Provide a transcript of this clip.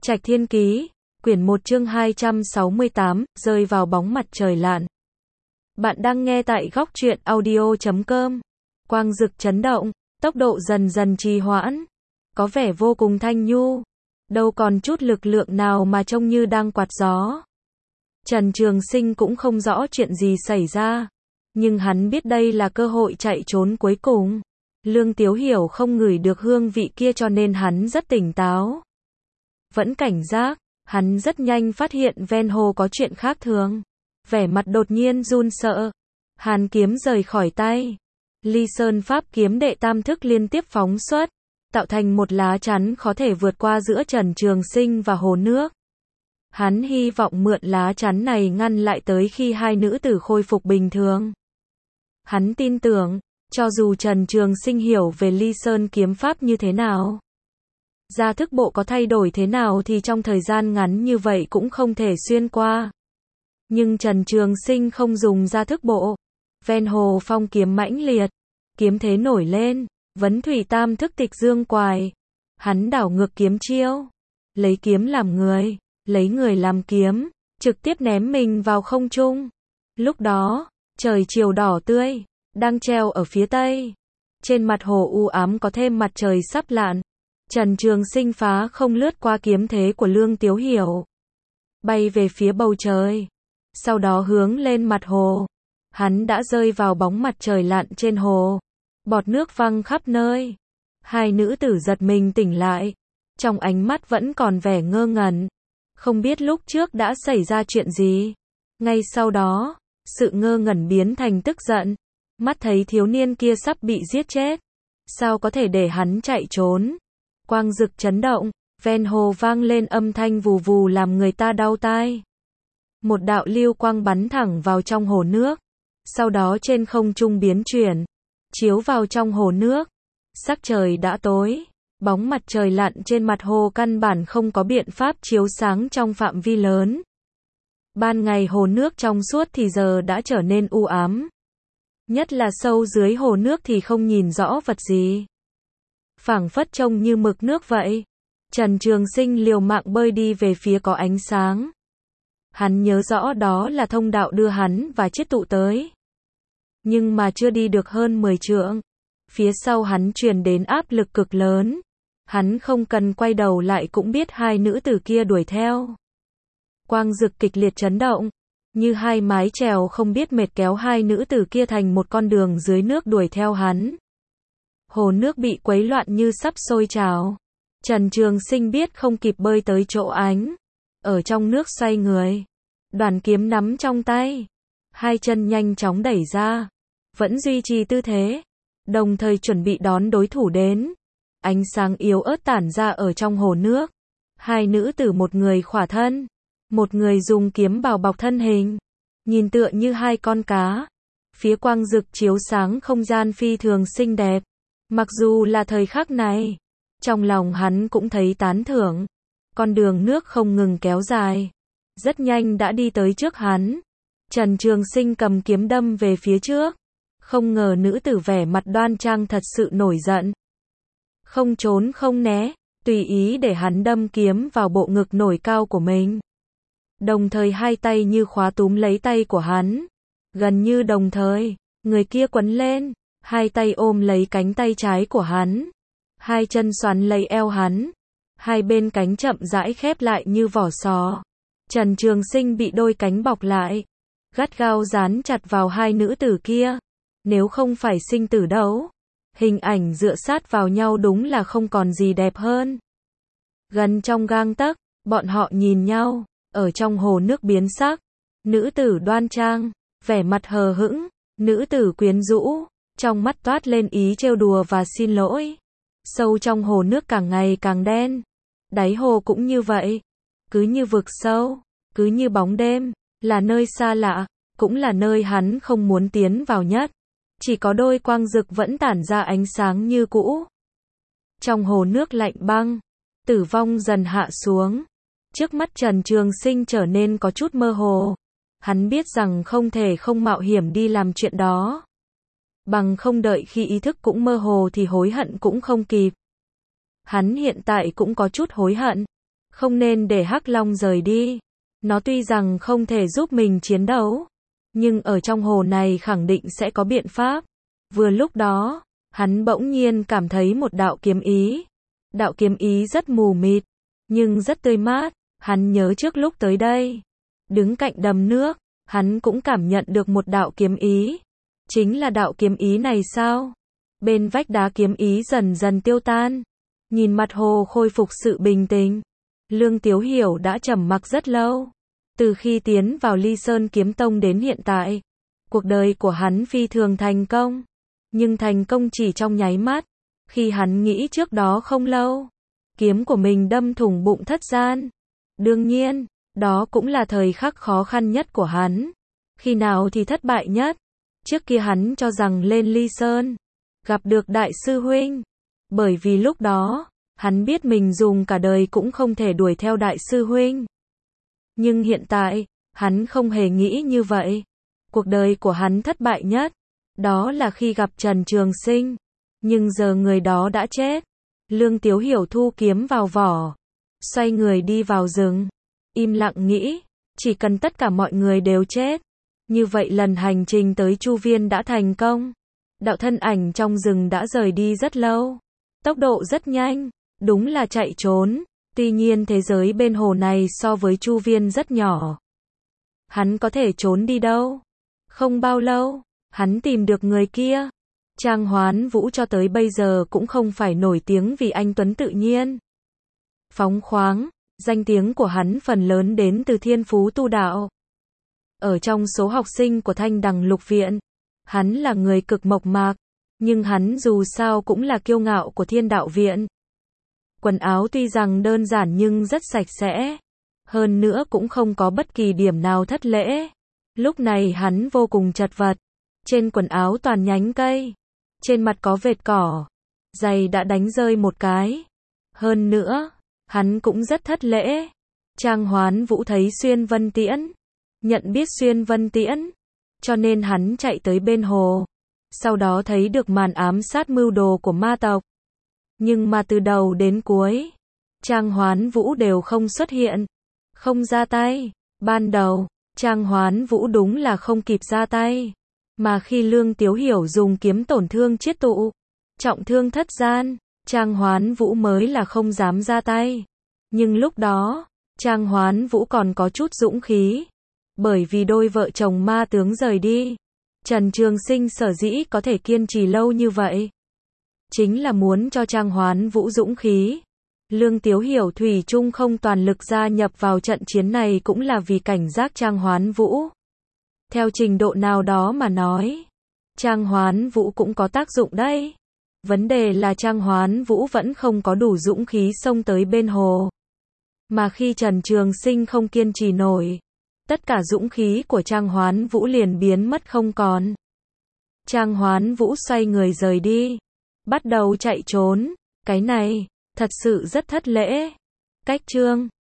Trạch Thiên Ký, quyển 1 chương 268, rơi vào bóng mặt trời lặn. Bạn đang nghe tại góc truyện audio.com. Quang dực chấn động, tốc độ dần dần trì hoãn, có vẻ vô cùng thanh nhu, đâu còn chút lực lượng nào mà trông như đang quạt gió. Trần Trường Sinh cũng không rõ chuyện gì xảy ra, nhưng hắn biết đây là cơ hội chạy trốn cuối cùng. Lương Tiếu Hiểu không ngửi được hương vị kia cho nên hắn rất tỉnh táo. Vẫn cảnh giác, hắn rất nhanh phát hiện ven hồ có chuyện khác thường. Vẻ mặt đột nhiên run sợ. Hàn kiếm rời khỏi tay. Ly Sơn Pháp kiếm đệ tam thức liên tiếp phóng xuất, tạo thành một lá chắn khó thể vượt qua giữa Trần Trường Sinh và hồ nước. Hắn hy vọng mượn lá chắn này ngăn lại tới khi hai nữ tử khôi phục bình thường. Hắn tin tưởng, cho dù Trần Trường Sinh hiểu về Ly Sơn kiếm pháp như thế nào, gia thức bộ có thay đổi thế nào thì trong thời gian ngắn như vậy cũng không thể xuyên qua. Nhưng Trần Trường Sinh không dùng gia thức bộ. Ven hồ phong kiếm mãnh liệt, kiếm thế nổi lên, vấn thủy tam thức tịch dương quài. Hắn đảo ngược kiếm chiêu, lấy kiếm làm người, lấy người làm kiếm, trực tiếp ném mình vào không trung. Lúc đó, trời chiều đỏ tươi, đang treo ở phía tây. Trên mặt hồ u ám có thêm mặt trời sắp lặn. Trần Trường Sinh phá không lướt qua kiếm thế của Lương Tiếu Hiểu, bay về phía bầu trời, sau đó hướng lên mặt hồ. Hắn đã rơi vào bóng mặt trời lặn trên hồ, bọt nước văng khắp nơi. Hai nữ tử giật mình tỉnh lại, trong ánh mắt vẫn còn vẻ ngơ ngẩn, không biết lúc trước đã xảy ra chuyện gì. Ngay sau đó, sự ngơ ngẩn biến thành tức giận, mắt thấy thiếu niên kia sắp bị giết chết, sao có thể để hắn chạy trốn. Quang dực chấn động, ven hồ vang lên âm thanh vù vù làm người ta đau tai. Một đạo lưu quang bắn thẳng vào trong hồ nước, sau đó trên không trung biến chuyển, chiếu vào trong hồ nước. Sắc trời đã tối, bóng mặt trời lặn trên mặt hồ căn bản không có biện pháp chiếu sáng trong phạm vi lớn. Ban ngày hồ nước trong suốt thì giờ đã trở nên u ám. Nhất là sâu dưới hồ nước thì không nhìn rõ vật gì, phảng phất trông như mực nước vậy. Trần Trường Sinh liều mạng bơi đi về phía có ánh sáng. Hắn nhớ rõ đó là thông đạo đưa hắn và chiết tụ tới. Nhưng mà chưa đi được hơn 10 trượng, phía sau hắn truyền đến áp lực cực lớn. Hắn không cần quay đầu lại cũng biết hai nữ tử kia đuổi theo. Quang dực kịch liệt chấn động, như hai mái chèo không biết mệt kéo hai nữ tử kia thành một con đường dưới nước đuổi theo hắn. Hồ nước bị quấy loạn như sắp sôi trào. Trần Trường Sinh biết không kịp bơi tới chỗ ánh, ở trong nước xoay người, đoàn kiếm nắm trong tay, hai chân nhanh chóng đẩy ra, vẫn duy trì tư thế, đồng thời chuẩn bị đón đối thủ đến. Ánh sáng yếu ớt tản ra ở trong hồ nước. Hai nữ tử, một người khỏa thân, một người dùng kiếm bào bọc thân hình, nhìn tựa như hai con cá. Phía quang dực chiếu sáng không gian phi thường xinh đẹp. Mặc dù là thời khắc này, trong lòng hắn cũng thấy tán thưởng. Con đường nước không ngừng kéo dài, rất nhanh đã đi tới trước hắn. Trần Trường Sinh cầm kiếm đâm về phía trước. Không ngờ nữ tử vẻ mặt đoan trang thật sự nổi giận. Không trốn không né, tùy ý để hắn đâm kiếm vào bộ ngực nổi cao của mình. Đồng thời hai tay như khóa túm lấy tay của hắn. Gần như đồng thời, người kia quấn lên, hai tay ôm lấy cánh tay trái của hắn, hai chân xoắn lấy eo hắn, hai bên cánh chậm rãi khép lại như vỏ sò. Trần Trường Sinh bị đôi cánh bọc lại, gắt gao dán chặt vào hai nữ tử kia. Nếu không phải sinh tử đấu, hình ảnh dựa sát vào nhau đúng là không còn gì đẹp hơn. Gần trong gang tấc, bọn họ nhìn nhau, ở trong hồ nước biến sắc. Nữ tử đoan trang, vẻ mặt hờ hững, nữ tử quyến rũ, trong mắt toát lên ý trêu đùa và xin lỗi. Sâu trong hồ nước càng ngày càng đen, đáy hồ cũng như vậy, cứ như vực sâu, cứ như bóng đêm, là nơi xa lạ, cũng là nơi hắn không muốn tiến vào nhất. Chỉ có đôi quang dực vẫn tản ra ánh sáng như cũ. Trong hồ nước lạnh băng, tử vong dần hạ xuống. Trước mắt Trần Trường Sinh trở nên có chút mơ hồ. Hắn biết rằng không thể không mạo hiểm đi làm chuyện đó. Bằng không đợi khi ý thức cũng mơ hồ thì hối hận cũng không kịp. Hắn hiện tại cũng có chút hối hận. Không nên để Hắc Long rời đi. Nó tuy rằng không thể giúp mình chiến đấu, nhưng ở trong hồ này khẳng định sẽ có biện pháp. Vừa lúc đó, hắn bỗng nhiên cảm thấy một đạo kiếm ý. Đạo kiếm ý rất mù mịt, nhưng rất tươi mát. Hắn nhớ trước lúc tới đây, đứng cạnh đầm nước, hắn cũng cảm nhận được một đạo kiếm ý. Chính là đạo kiếm ý này sao? Bên vách đá kiếm ý dần dần tiêu tan. Nhìn mặt hồ khôi phục sự bình tĩnh, Lương Tiếu Hiểu đã trầm mặc rất lâu. Từ khi tiến vào Ly Sơn Kiếm Tông đến hiện tại, cuộc đời của hắn phi thường thành công. Nhưng thành công chỉ trong nháy mắt. Khi hắn nghĩ trước đó không lâu, kiếm của mình đâm thủng bụng thất gian. Đương nhiên, đó cũng là thời khắc khó khăn nhất của hắn. Khi nào thì thất bại nhất? Trước kia hắn cho rằng lên Ly Sơn, gặp được Đại sư huynh. Bởi vì lúc đó, hắn biết mình dùng cả đời cũng không thể đuổi theo Đại sư huynh. Nhưng hiện tại, hắn không hề nghĩ như vậy. Cuộc đời của hắn thất bại nhất, đó là khi gặp Trần Trường Sinh. Nhưng giờ người đó đã chết. Lương Tiếu Hiểu thu kiếm vào vỏ, xoay người đi vào rừng. Im lặng nghĩ, chỉ cần tất cả mọi người đều chết, như vậy lần hành trình tới Chu Viên đã thành công. Đạo thân ảnh trong rừng đã rời đi rất lâu. Tốc độ rất nhanh, đúng là chạy trốn. Tuy nhiên thế giới bên hồ này so với Chu Viên rất nhỏ. Hắn có thể trốn đi đâu? Không bao lâu, hắn tìm được người kia. Trang Hoán Vũ cho tới bây giờ cũng không phải nổi tiếng vì anh tuấn tự nhiên, phóng khoáng. Danh tiếng của hắn phần lớn đến từ thiên phú tu đạo. Ở trong số học sinh của Thanh Đằng Lục Viện, hắn là người cực mộc mạc, nhưng hắn dù sao cũng là kiêu ngạo của Thiên Đạo Viện. Quần áo tuy rằng đơn giản nhưng rất sạch sẽ, hơn nữa cũng không có bất kỳ điểm nào thất lễ. Lúc này hắn vô cùng chật vật, trên quần áo toàn nhánh cây, trên mặt có vệt cỏ, giày đã đánh rơi một cái. Hơn nữa, hắn cũng rất thất lễ. Trang Hoán Vũ thấy Xuyên Vân Tiễn, nhận biết Xuyên Vân Tiễn, cho nên hắn chạy tới bên hồ. Sau đó thấy được màn ám sát mưu đồ của ma tộc. Nhưng mà từ đầu đến cuối, Trang Hoán Vũ đều không xuất hiện, không ra tay. Ban đầu, Trang Hoán Vũ đúng là không kịp ra tay. Mà khi Lương Tiếu Hiểu dùng kiếm tổn thương chiết tụ, trọng thương thất gian, Trang Hoán Vũ mới là không dám ra tay. Nhưng lúc đó, Trang Hoán Vũ còn có chút dũng khí. Bởi vì đôi vợ chồng ma tướng rời đi, Trần Trường Sinh sở dĩ có thể kiên trì lâu như vậy, chính là muốn cho Trang Hoán Vũ dũng khí. Lương Tiếu Hiểu thủy chung không toàn lực gia nhập vào trận chiến này cũng là vì cảnh giác Trang Hoán Vũ. Theo trình độ nào đó mà nói, Trang Hoán Vũ cũng có tác dụng đấy. Vấn đề là Trang Hoán Vũ vẫn không có đủ dũng khí xông tới bên hồ. Mà khi Trần Trường Sinh không kiên trì nổi, tất cả dũng khí của Trang Hoán Vũ liền biến mất không còn. Trang Hoán Vũ xoay người rời đi, bắt đầu chạy trốn. Cái này, thật sự rất thất lễ. Cách chương